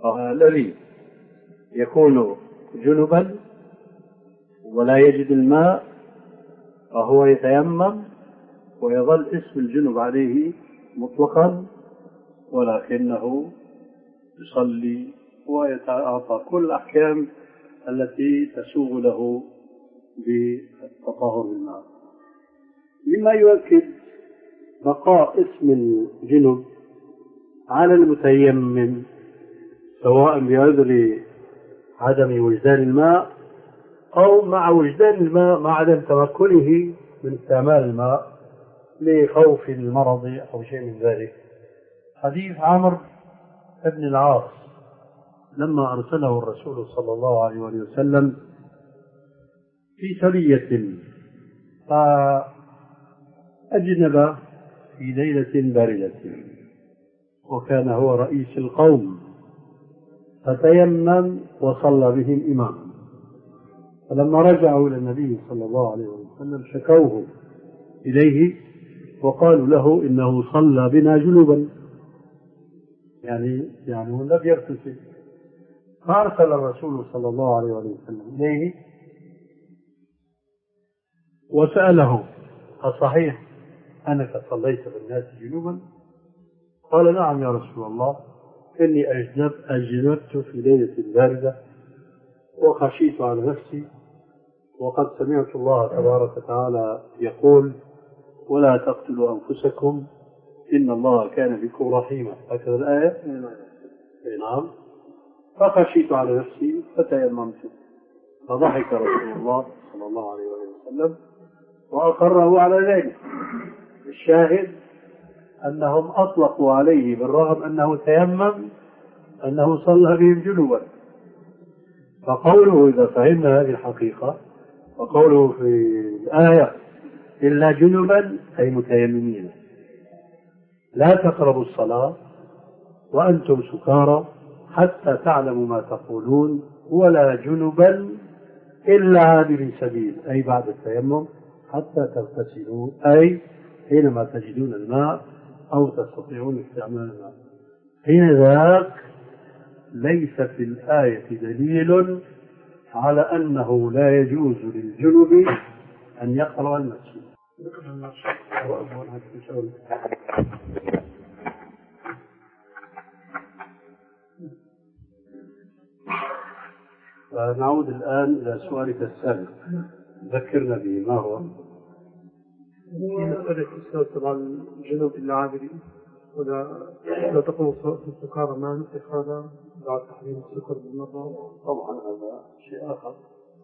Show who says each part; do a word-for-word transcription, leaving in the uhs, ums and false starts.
Speaker 1: الذي يكون جنبا ولا يجد الماء فهو يتيمم ويظل اسم الجنب عليه مطلقا، ولكنه يصلي ويتعاطى كل الأحكام التي تسوغ له بالتطهر بالماء. مما يؤكد بقاء اسم الجنب على المتيمم سواء بعذر عدم وجدان الماء أو مع وجدان الماء مع عدم تمكنه من استعمال الماء لخوف المرض أو شيء من ذلك. حديث عمرو بن العاص لما أرسله الرسول صلى الله عليه وسلم في سرية فأجنب في ليلة باردة وكان هو رئيس القوم، فتيمم وصلى بهم إماما. فلما رجعوا إلى النبي صلى الله عليه وسلم شكوه إليه وقالوا له إنه صلى بنا جنوبا، يعني يعني لم يغتسل. فأرسل الرسول صلى الله عليه وسلم إليه وسأله: أصحيح أنك صليت بالناس جنوبا؟ قال: نعم يا رسول الله، إني أجنب أجنبت في ليلة باردة وخشيت على نفسي، وقد سمعت الله تبارك وتعالى يقول: ولا تقتلوا أنفسكم إن الله كان بكم رحيما. هكذا الآية. نعم. فخشيت على نفسي فتيممت. فضحك رسول الله صلى الله عليه وسلم وأقره على ذلك. الشاهد أنهم أطلقوا عليه بالرغم أنه تيمم أنه صلى بهم جنوبا. فقوله إذا فهمنا هذه الحقيقة، وقوله في الآية إلا جنبا أي متيممين، لا تقربوا الصلاة وأنتم سكارى حتى تعلموا ما تقولون ولا جنبا إلا عابر سبيل أي بعد التيمم حتى تغتسلوا أي حينما تجدون الماء أو تستطيعون استعمال الماء. حين ذاك ليس في الآية دليل على أنه لا يجوز للجنب أن يقرأ المسجد. نعود الآن إلى سؤالك السابق، ذكرنا به. ما هو؟
Speaker 2: في مسألة إسناد طبعا الجنوب العابري ولا لا تقوم الصلاة في السكارى، ما نسخ هذا بعد تحريم السكر بالمرة؟
Speaker 1: طبعا هذا شيء آخر.